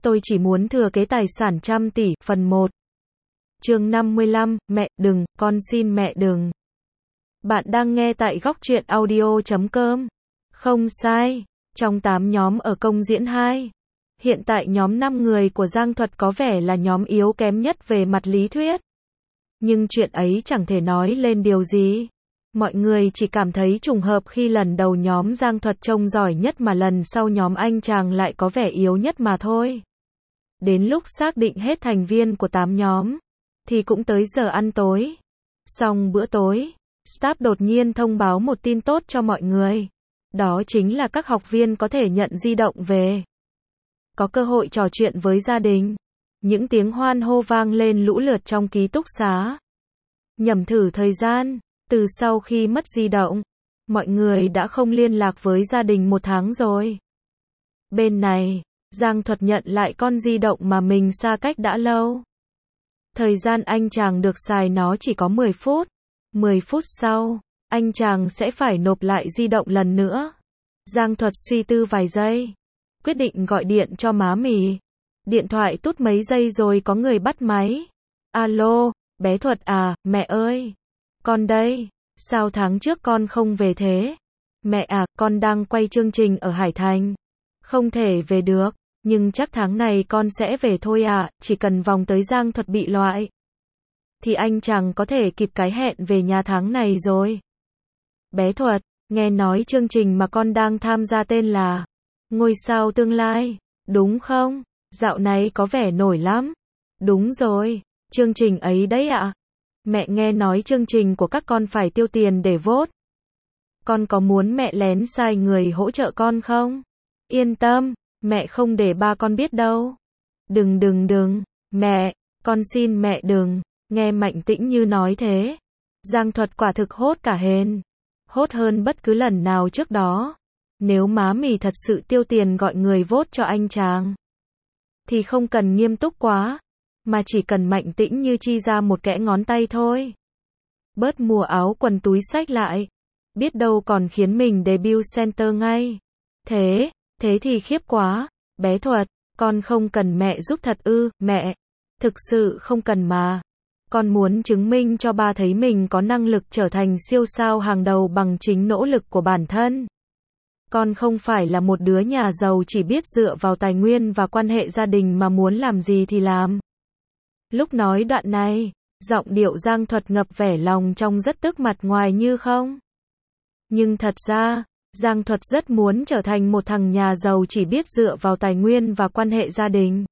Tôi chỉ muốn thừa kế tài sản trăm tỷ, phần 1. Chương 55, mẹ, đừng, con xin mẹ đừng. Bạn đang nghe tại góc truyện audio.com. Không sai, trong 8 nhóm ở công diễn 2. Hiện tại nhóm 5 người của Giang Thuật có vẻ là nhóm yếu kém nhất về mặt lý thuyết. Nhưng chuyện ấy chẳng thể nói lên điều gì. Mọi người chỉ cảm thấy trùng hợp khi lần đầu nhóm Giang Thuật trông giỏi nhất mà lần sau nhóm anh chàng lại có vẻ yếu nhất mà thôi. Đến lúc xác định hết thành viên của 8 nhóm, thì cũng tới giờ ăn tối. Xong bữa tối, staff đột nhiên thông báo một tin tốt cho mọi người. Đó chính là các học viên có thể nhận di động về. Có cơ hội trò chuyện với gia đình. Những tiếng hoan hô vang lên lũ lượt trong ký túc xá. Nhẩm thử thời gian, từ sau khi mất di động, mọi người đã không liên lạc với gia đình 1 tháng rồi. Bên này, Giang Thuật nhận lại con di động mà mình xa cách đã lâu. Thời gian anh chàng được xài nó chỉ có 10 phút. 10 phút sau, anh chàng sẽ phải nộp lại di động lần nữa. Giang Thuật suy tư vài giây, quyết định gọi điện cho má mì. Điện thoại tút mấy giây rồi có người bắt máy. Alo, bé Thuật à, mẹ ơi. Con đây, sao tháng trước con không về thế? Mẹ à, con đang quay chương trình ở Hải Thành. Không thể về được, nhưng chắc tháng này con sẽ về thôi à, chỉ cần vòng tới Giang Thuật bị loại. Thì anh chàng có thể kịp cái hẹn về nhà tháng này rồi. Bé Thuật, nghe nói chương trình mà con đang tham gia tên là Ngôi sao tương lai, đúng không? Dạo này có vẻ nổi lắm. Đúng rồi, chương trình ấy đấy ạ. Mẹ nghe nói chương trình của các con phải tiêu tiền để vote. Con có muốn mẹ lén sai người hỗ trợ con không? Yên tâm, mẹ không để ba con biết đâu. Đừng, mẹ, con xin mẹ đừng. Nghe Mạnh Tĩnh Như nói thế, Giang Thuật quả thực hốt cả hền. Hốt hơn bất cứ lần nào trước đó. Nếu má mì thật sự tiêu tiền gọi người vote cho anh chàng, thì không cần nghiêm túc quá, mà chỉ cần Mạnh Tĩnh Như chi ra một kẽ ngón tay thôi. Bớt mua áo quần túi xách lại. Biết đâu còn khiến mình debut center ngay. Thế thì khiếp quá. Bé Thuật, con không cần mẹ giúp thật ư? Mẹ, thực sự không cần mà. Con muốn chứng minh cho ba thấy mình có năng lực trở thành siêu sao hàng đầu bằng chính nỗ lực của bản thân. Con không phải là một đứa nhà giàu chỉ biết dựa vào tài nguyên và quan hệ gia đình mà muốn làm gì thì làm. Lúc nói đoạn này, giọng điệu Giang Thuật ngập vẻ lòng trong rất tức mặt ngoài như không. Nhưng thật ra, Giang Thuật rất muốn trở thành một thằng nhà giàu chỉ biết dựa vào tài nguyên và quan hệ gia đình.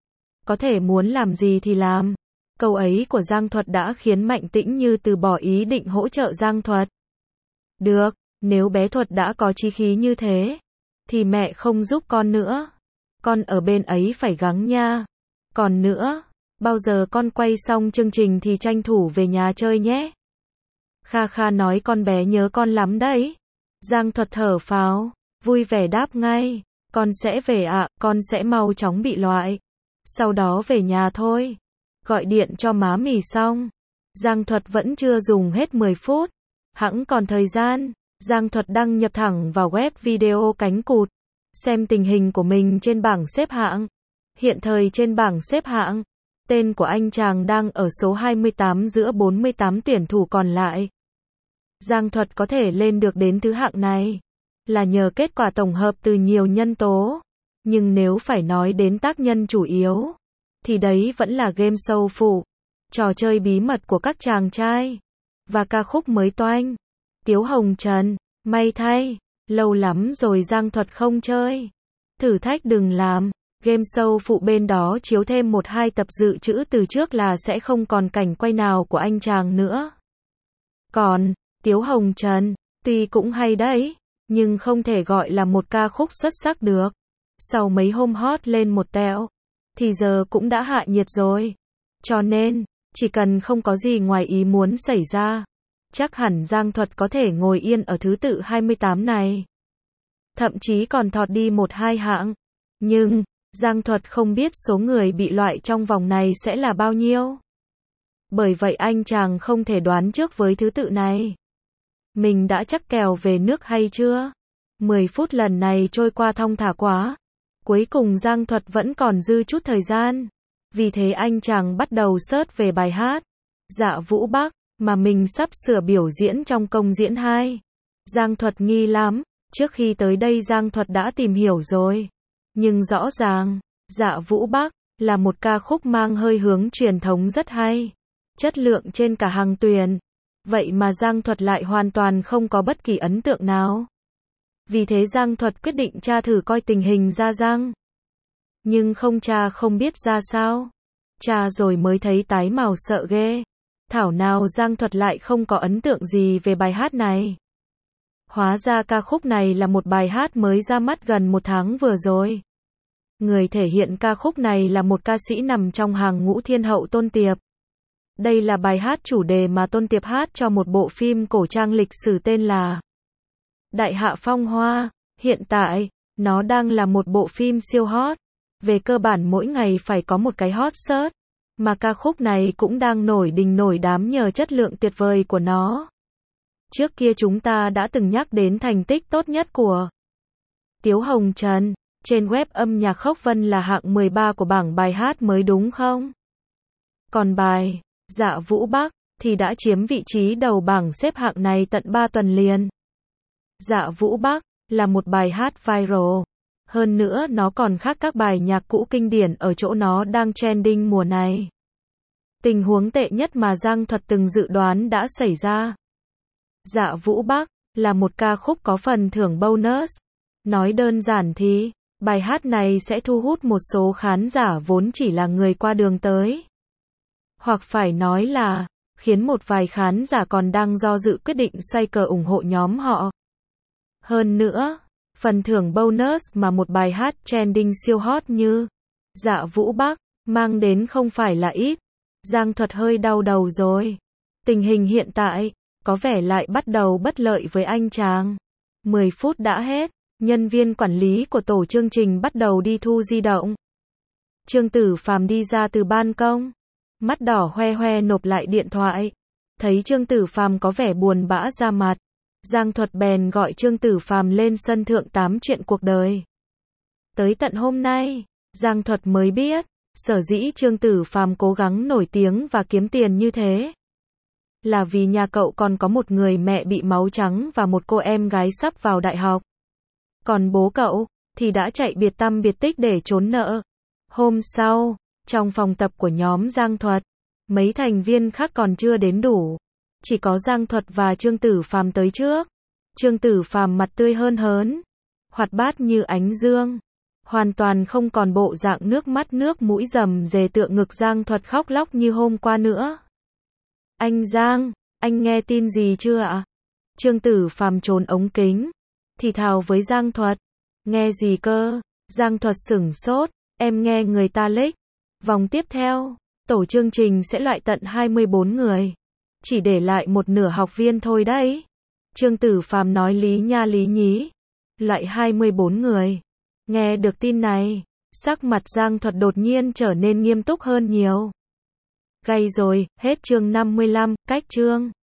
Có thể muốn làm gì thì làm. Câu ấy của Giang Thuật đã khiến Mạnh Tĩnh Như từ bỏ ý định hỗ trợ Giang Thuật. Được, nếu bé Thuật đã có chí khí như thế, thì mẹ không giúp con nữa. Con ở bên ấy phải gắng nha. Còn nữa, bao giờ con quay xong chương trình thì tranh thủ về nhà chơi nhé. Kha Kha nói con bé nhớ con lắm đấy. Giang Thuật thở phào, vui vẻ đáp ngay. Con sẽ về ạ, con sẽ mau chóng bị loại. Sau đó về nhà thôi. Gọi điện cho má mì xong. Giang Thuật vẫn chưa dùng hết 10 phút. Hẵng còn thời gian. Giang Thuật đăng nhập thẳng vào web video cánh cụt. Xem tình hình của mình trên bảng xếp hạng. Hiện thời trên bảng xếp hạng, tên của anh chàng đang ở số 28 giữa 48 tuyển thủ còn lại. Giang Thuật có thể lên được đến thứ hạng này là nhờ kết quả tổng hợp từ nhiều nhân tố. Nhưng nếu phải nói đến tác nhân chủ yếu, thì đấy vẫn là game show phụ, trò chơi bí mật của các chàng trai, và ca khúc mới toanh. Tiếu Hồng Trần, may thay, lâu lắm rồi Giang Thuật không chơi. Thử thách đừng làm, game show phụ bên đó chiếu thêm 1-2 tập dự trữ từ trước là sẽ không còn cảnh quay nào của anh chàng nữa. Còn, Tiếu Hồng Trần, tuy cũng hay đấy, nhưng không thể gọi là một ca khúc xuất sắc được. Sau mấy hôm hot lên một tẹo, thì giờ cũng đã hạ nhiệt rồi. Cho nên, chỉ cần không có gì ngoài ý muốn xảy ra, chắc hẳn Giang Thuật có thể ngồi yên ở thứ tự 28 này. Thậm chí còn thọt đi 1-2 hạng. Nhưng, Giang Thuật không biết số người bị loại trong vòng này sẽ là bao nhiêu. Bởi vậy anh chàng không thể đoán trước với thứ tự này. Mình đã chắc kèo về nước hay chưa? 10 phút lần này trôi qua thong thả quá. Cuối cùng Giang Thuật vẫn còn dư chút thời gian. Vì thế anh chàng bắt đầu search về bài hát Dạ Vũ Bắc mà mình sắp sửa biểu diễn trong công diễn 2. Giang Thuật nghi lắm, trước khi tới đây Giang Thuật đã tìm hiểu rồi. Nhưng rõ ràng, Dạ Vũ Bắc là một ca khúc mang hơi hướng truyền thống rất hay. Chất lượng trên cả hàng tuyển. Vậy mà Giang Thuật lại hoàn toàn không có bất kỳ ấn tượng nào. Vì thế Giang Thuật quyết định tra thử coi tình hình ra răng. Nhưng không tra không biết ra sao. Tra rồi mới thấy tái màu sợ ghê. Thảo nào Giang Thuật lại không có ấn tượng gì về bài hát này. Hóa ra ca khúc này là một bài hát mới ra mắt gần 1 tháng vừa rồi. Người thể hiện ca khúc này là một ca sĩ nằm trong hàng ngũ thiên hậu Tôn Tiệp. Đây là bài hát chủ đề mà Tôn Tiệp hát cho một bộ phim cổ trang lịch sử tên là Đại Hạ Phong Hoa. Hiện tại, nó đang là một bộ phim siêu hot. Về cơ bản mỗi ngày phải có một cái hot search. Mà ca khúc này cũng đang nổi đình nổi đám nhờ chất lượng tuyệt vời của nó. Trước kia chúng ta đã từng nhắc đến thành tích tốt nhất của Tiếu Hồng Trần. Trên web âm nhạc Khốc Vân là hạng 13 của bảng bài hát mới đúng không? Còn bài Dạ Vũ Bắc thì đã chiếm vị trí đầu bảng xếp hạng này tận 3 tuần liền. Dạ Vũ Bắc là một bài hát viral. Hơn nữa nó còn khác các bài nhạc cũ kinh điển ở chỗ nó đang trending mùa này. Tình huống tệ nhất mà Giang Thuật từng dự đoán đã xảy ra. Dạ Vũ Bắc là một ca khúc có phần thưởng bonus. Nói đơn giản thì, bài hát này sẽ thu hút một số khán giả vốn chỉ là người qua đường tới. Hoặc phải nói là, khiến một vài khán giả còn đang do dự quyết định xoay cờ ủng hộ nhóm họ. Hơn nữa, phần thưởng bonus mà một bài hát trending siêu hot như Dạ Vũ Bắc mang đến không phải là ít. Giang Thuật hơi đau đầu rồi. Tình hình hiện tại có vẻ lại bắt đầu bất lợi với anh chàng. 10 phút đã hết, nhân viên quản lý của tổ chương trình bắt đầu đi thu di động. Trương Tử Phàm đi ra từ ban công, mắt đỏ hoe hoe nộp lại điện thoại. Thấy Trương Tử Phàm có vẻ buồn bã ra mặt, Giang Thuật bèn gọi Trương Tử Phàm lên sân thượng tám chuyện cuộc đời. Tới tận hôm nay, Giang Thuật mới biết, sở dĩ Trương Tử Phàm cố gắng nổi tiếng và kiếm tiền như thế là vì nhà cậu còn có một người mẹ bị máu trắng và một cô em gái sắp vào đại học. Còn bố cậu thì đã chạy biệt tăm biệt tích để trốn nợ. Hôm sau, trong phòng tập của nhóm Giang Thuật, mấy thành viên khác còn chưa đến đủ. Chỉ có Giang Thuật và Trương Tử Phàm tới trước. Trương Tử Phàm mặt tươi hơn hớn, hoạt bát như ánh dương, hoàn toàn không còn bộ dạng nước mắt nước mũi rầm rề tựa ngực Giang Thuật khóc lóc như hôm qua nữa. Anh Giang, anh nghe tin gì chưa ạ? Trương Tử Phàm trốn ống kính, thì thào với Giang Thuật. Nghe gì cơ? Giang Thuật sửng sốt, em nghe người ta leak. Vòng tiếp theo, tổ chương trình sẽ loại tận 24 người. Chỉ để lại một nửa học viên thôi đấy. Trương Tử Phàm nói lý nha lý nhí. Loại 24 người. Nghe được tin này, sắc mặt Giang Thuật đột nhiên trở nên nghiêm túc hơn nhiều. Gay rồi, hết chương 55, cách chương.